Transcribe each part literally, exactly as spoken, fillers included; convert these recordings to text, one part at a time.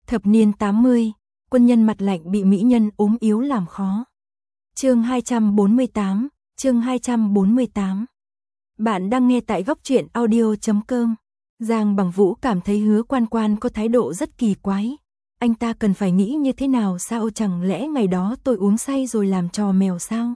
Thập niên tám mươi, quân nhân mặt lạnh bị mỹ nhân ốm yếu làm khó. Chương hai trăm bốn mươi tám, chương hai trăm bốn mươi tám. Bạn đang nghe tại góc truyện audio chấm com. Giang Bằng Vũ cảm thấy Hứa Quan Quan có thái độ rất kỳ quái. Anh ta cần phải nghĩ như thế nào sao, chẳng lẽ ngày đó tôi uống say rồi làm trò mèo sao?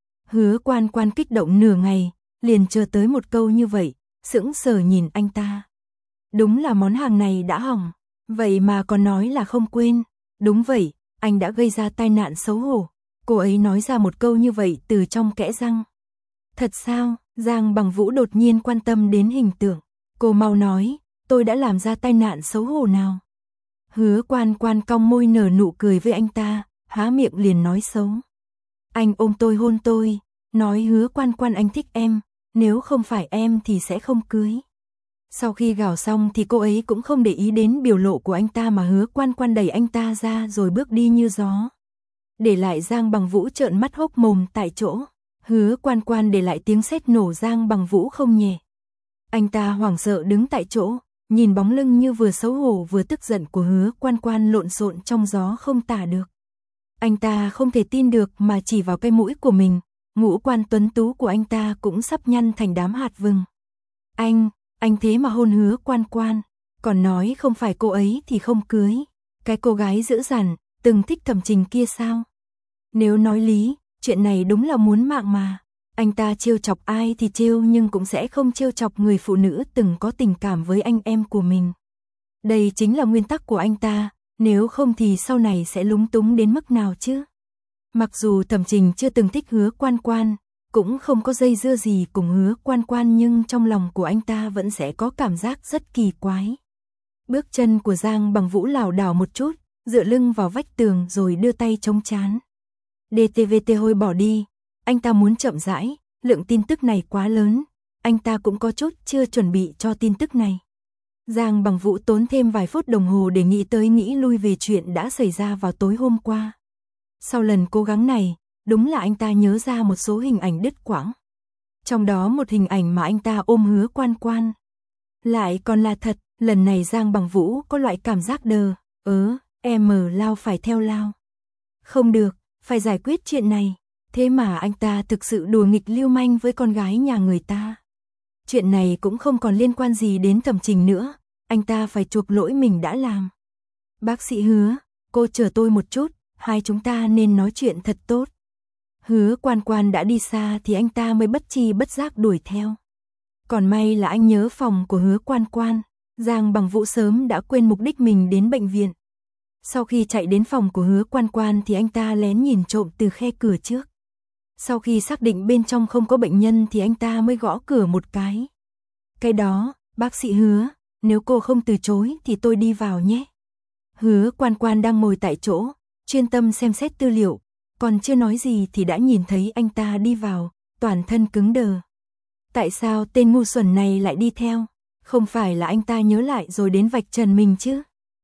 Hứa Quan Quan kích động nửa ngày, liền chờ tới một câu như vậy, sững sờ nhìn anh ta. Đúng là món hàng này đã hỏng, vậy mà còn nói là không quên. Đúng vậy, anh đã gây ra tai nạn xấu hổ. Cô ấy nói ra một câu như vậy từ trong kẽ răng. Thật sao? Giang Bằng Vũ đột nhiên quan tâm đến hình tượng. Cô mau nói, tôi đã làm ra tai nạn xấu hổ nào? Hứa Quan Quan cong môi nở nụ cười với anh ta, há miệng liền nói xấu. Anh ôm tôi hôn tôi, nói Hứa Quan Quan anh thích em, nếu không phải em thì sẽ không cưới. Sau khi gào xong thì cô ấy cũng không để ý đến biểu lộ của anh ta mà Hứa Quan Quan đẩy anh ta ra rồi bước đi như gió. Để lại Giang Bằng Vũ trợn mắt hốc mồm tại chỗ. Hứa Quan Quan để lại tiếng sét nổ Giang Bằng Vũ không nhẹ. Anh ta hoảng sợ đứng tại chỗ, nhìn bóng lưng như vừa xấu hổ vừa tức giận của Hứa Quan Quan lộn xộn trong gió không tả được. Anh ta không thể tin được mà chỉ vào cái mũi của mình, ngũ quan tuấn tú của anh ta cũng sắp nhăn thành đám hạt vừng. Anh, anh thế mà hôn Hứa Quan Quan, còn nói không phải cô ấy thì không cưới. Cái cô gái dữ dằn, từng thích Thẩm Trình kia sao? Nếu nói lý, chuyện này đúng là muốn mạng mà. Anh ta trêu chọc ai thì trêu nhưng cũng sẽ không trêu chọc người phụ nữ từng có tình cảm với anh em của mình. Đây chính là nguyên tắc của anh ta, nếu không thì sau này sẽ lúng túng đến mức nào chứ? Mặc dù Thẩm Trình chưa từng thích Hứa Quan Quan, cũng không có dây dưa gì cùng Hứa Quan Quan, nhưng trong lòng của anh ta vẫn sẽ có cảm giác rất kỳ quái. Bước chân của Giang Bằng Vũ lảo đảo một chút, dựa lưng vào vách tường rồi đưa tay chống trán. đê tê vê tê hôi bỏ đi, anh ta muốn chậm rãi, lượng tin tức này quá lớn, anh ta cũng có chút chưa chuẩn bị cho tin tức này. Giang Bằng Vũ tốn thêm vài phút đồng hồ để nghĩ tới nghĩ lui về chuyện đã xảy ra vào tối hôm qua. Sau lần cố gắng này, đúng là anh ta nhớ ra một số hình ảnh đứt quãng. Trong đó một hình ảnh mà anh ta ôm Hứa Quan Quan. Lại còn là thật, lần này Giang Bằng Vũ có loại cảm giác đờ, ớ, em lao phải theo lao. Không được, phải giải quyết chuyện này. Thế mà anh ta thực sự đùa nghịch lưu manh với con gái nhà người ta. Chuyện này cũng không còn liên quan gì đến Thẩm Trình nữa, anh ta phải chuộc lỗi mình đã làm. Bác sĩ Hứa, cô chờ tôi một chút, hai chúng ta nên nói chuyện thật tốt. Hứa Quan Quan đã đi xa thì anh ta mới bất tri bất giác đuổi theo. Còn may là anh nhớ phòng của Hứa Quan Quan, Giang Bằng Vũ sớm đã quên mục đích mình đến bệnh viện. Sau khi chạy đến phòng của Hứa Quan Quan thì anh ta lén nhìn trộm từ khe cửa trước. Sau khi xác định bên trong không có bệnh nhân thì anh ta mới gõ cửa một cái. Cái đó, bác sĩ Hứa, nếu cô không từ chối thì tôi đi vào nhé. Hứa Quan Quan đang ngồi tại chỗ, chuyên tâm xem xét tư liệu, còn chưa nói gì thì đã nhìn thấy anh ta đi vào, toàn thân cứng đờ. Tại sao tên ngu xuẩn này lại đi theo? Không phải là anh ta nhớ lại rồi đến vạch trần mình chứ?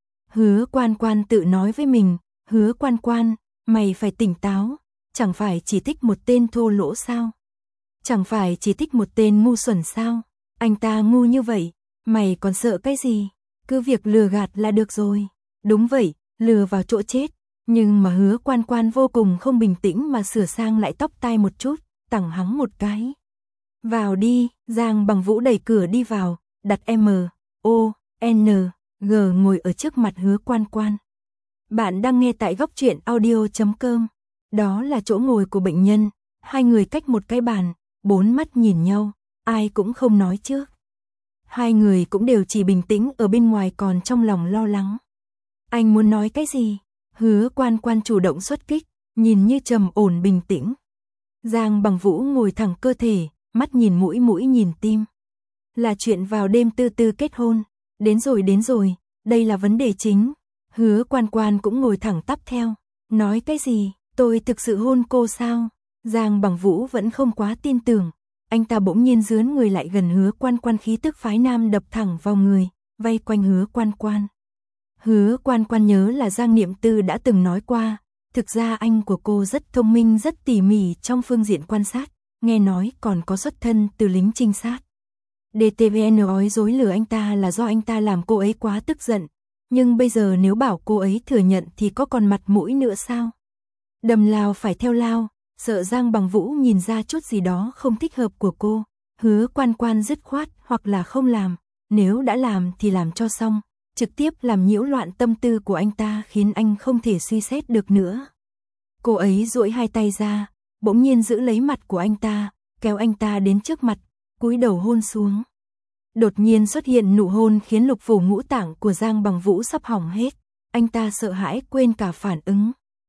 Hứa Quan Quan tự nói với mình, Hứa Quan Quan, mày phải tỉnh táo, chẳng phải chỉ thích một tên thô lỗ sao? Chẳng phải chỉ thích một tên ngu xuẩn sao? Anh ta ngu như vậy, mày còn sợ cái gì? Cứ việc lừa gạt là được rồi. Đúng vậy, lừa vào chỗ chết. Nhưng mà Hứa Quan Quan vô cùng không bình tĩnh mà sửa sang lại tóc tai một chút, tẳng hắng một cái. Vào đi, Giang Bằng Vũ đẩy cửa đi vào, đặt M, O, N, G ngồi ở trước mặt Hứa Quan Quan. Bạn đang nghe tại góc truyện audio chấm com. Đó là chỗ ngồi của bệnh nhân, hai người cách một cái bàn, bốn mắt nhìn nhau, ai cũng không nói trước. Hai người cũng đều chỉ bình tĩnh ở bên ngoài còn trong lòng lo lắng. Anh muốn nói cái gì? Hứa Quan Quan chủ động xuất kích, nhìn như trầm ổn bình tĩnh. Giang Bằng Vũ ngồi thẳng cơ thể, mắt nhìn mũi mũi nhìn tim. Là chuyện vào đêm tư tư kết hôn. Đến rồi đến rồi, đây là vấn đề chính. Hứa Quan Quan cũng ngồi thẳng tắp theo. Nói cái gì? Tôi thực sự hôn cô sao? Giang Bằng Vũ vẫn không quá tin tưởng. Anh ta bỗng nhiên dướn người lại gần Hứa Quan Quan, khí tức phái nam đập thẳng vào người, vây quanh Hứa Quan Quan. Hứa Quan Quan nhớ là Giang Niệm Tư đã từng nói qua, thực ra anh của cô rất thông minh, rất tỉ mỉ trong phương diện quan sát, nghe nói còn có xuất thân từ lính trinh sát. đê tê vê en nói dối lừa anh ta là do anh ta làm cô ấy quá tức giận, Nhưng bây giờ nếu bảo cô ấy thừa nhận thì có còn mặt mũi nữa sao? Đầm lao phải theo lao, sợ Giang Bằng Vũ nhìn ra chút gì đó không thích hợp của cô. Hứa Quan Quan dứt khoát hoặc là không làm, nếu đã làm thì làm cho xong, trực tiếp làm nhiễu loạn tâm tư của anh ta khiến anh không thể suy xét được nữa. Cô ấy duỗi hai tay ra, bỗng nhiên giữ lấy mặt của anh ta, kéo anh ta đến trước mặt, cúi đầu hôn xuống. Đột nhiên xuất hiện nụ hôn khiến lục phủ ngũ tạng của Giang Bằng Vũ sắp hỏng hết, anh ta sợ hãi quên cả phản ứng.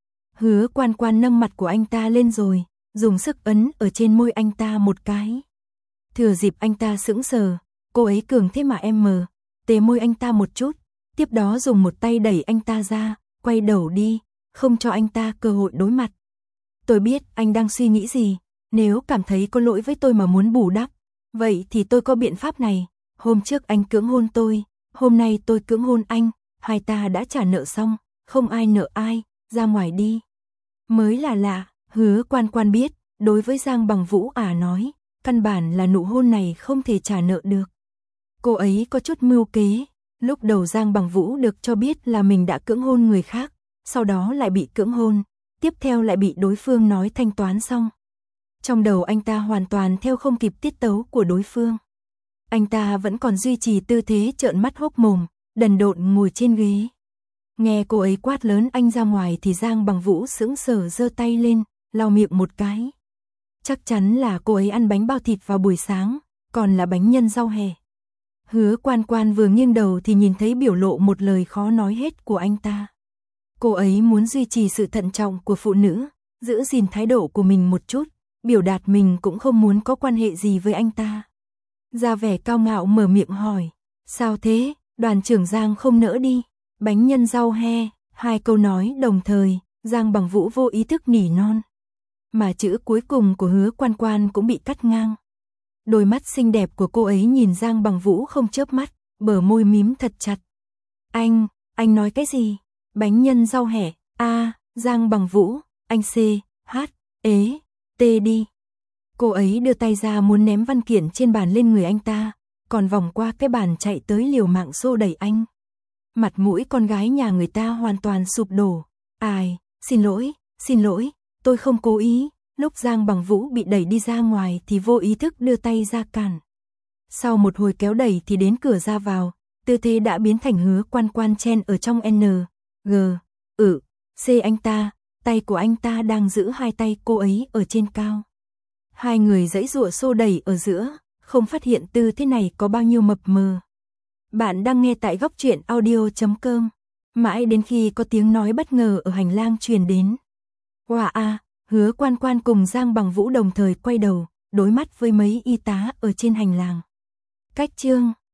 Hứa Quan Quan nâng mặt của anh ta lên rồi, dùng sức ấn ở trên môi anh ta một cái. Thừa dịp anh ta sững sờ, cô ấy cường thế mà em mờ, tê môi anh ta một chút, tiếp đó dùng một tay đẩy anh ta ra, quay đầu đi, không cho anh ta cơ hội đối mặt. Tôi biết anh đang suy nghĩ gì, nếu cảm thấy có lỗi với tôi mà muốn bù đắp, vậy thì tôi có biện pháp này. Hôm trước anh cưỡng hôn tôi, hôm nay tôi cưỡng hôn anh, hai ta đã trả nợ xong, không ai nợ ai, ra ngoài đi. Mới là lạ, Hứa Quan Quan biết, đối với Giang Bằng Vũ à nói, căn bản là nụ hôn này không thể trả nợ được. Cô ấy có chút mưu kế, lúc đầu Giang Bằng Vũ được cho biết là mình đã cưỡng hôn người khác, sau đó lại bị cưỡng hôn, tiếp theo lại bị đối phương nói thanh toán xong. Trong đầu anh ta hoàn toàn theo không kịp tiết tấu của đối phương. Anh ta vẫn còn duy trì tư thế trợn mắt hốc mồm, đần độn ngồi trên ghế. Nghe cô ấy quát lớn anh ra ngoài thì Giang Bằng Vũ sững sờ giơ tay lên, lau miệng một cái. Chắc chắn là cô ấy ăn bánh bao thịt vào buổi sáng, còn là bánh nhân rau hẹ. Hứa Quan Quan vừa nghiêng đầu thì nhìn thấy biểu lộ một lời khó nói hết của anh ta. Cô ấy muốn duy trì sự thận trọng của phụ nữ, giữ gìn thái độ của mình một chút, biểu đạt mình cũng không muốn có quan hệ gì với anh ta. Ra vẻ cao ngạo mở miệng hỏi, sao thế, đoàn trưởng Giang không nỡ đi, bánh nhân rau he, hai câu nói đồng thời, Giang Bằng Vũ vô ý thức nỉ non. Mà chữ cuối cùng của Hứa Quan Quan cũng bị cắt ngang. Đôi mắt xinh đẹp của cô ấy nhìn Giang Bằng Vũ không chớp mắt, bờ môi mím thật chặt. Anh, anh nói cái gì? Bánh nhân rau hẹ, a, Giang Bằng Vũ, anh C, H, ế, T đi. Cô ấy đưa tay ra muốn ném văn kiện trên bàn lên người anh ta, còn vòng qua cái bàn chạy tới liều mạng xô đẩy anh. Mặt mũi con gái nhà người ta hoàn toàn sụp đổ. Ai, xin lỗi, xin lỗi, tôi không cố ý. Lúc Giang Bằng Vũ bị đẩy đi ra ngoài thì vô ý thức đưa tay ra cản. Sau một hồi kéo đẩy thì đến cửa ra vào, tư thế đã biến thành Hứa Quan Quan chen ở trong N, G, ừ, C anh ta, tay của anh ta đang giữ hai tay cô ấy ở trên cao. Hai người giãy giụa xô đẩy ở giữa, không phát hiện tư thế này có bao nhiêu mập mờ. Bạn đang nghe tại góc truyện audio chấm com. Mãi đến khi có tiếng nói bất ngờ ở hành lang truyền đến. Wow a, Hứa Quan Quan cùng Giang Bằng Vũ đồng thời quay đầu, đối mắt với mấy y tá ở trên hành lang. Cách chương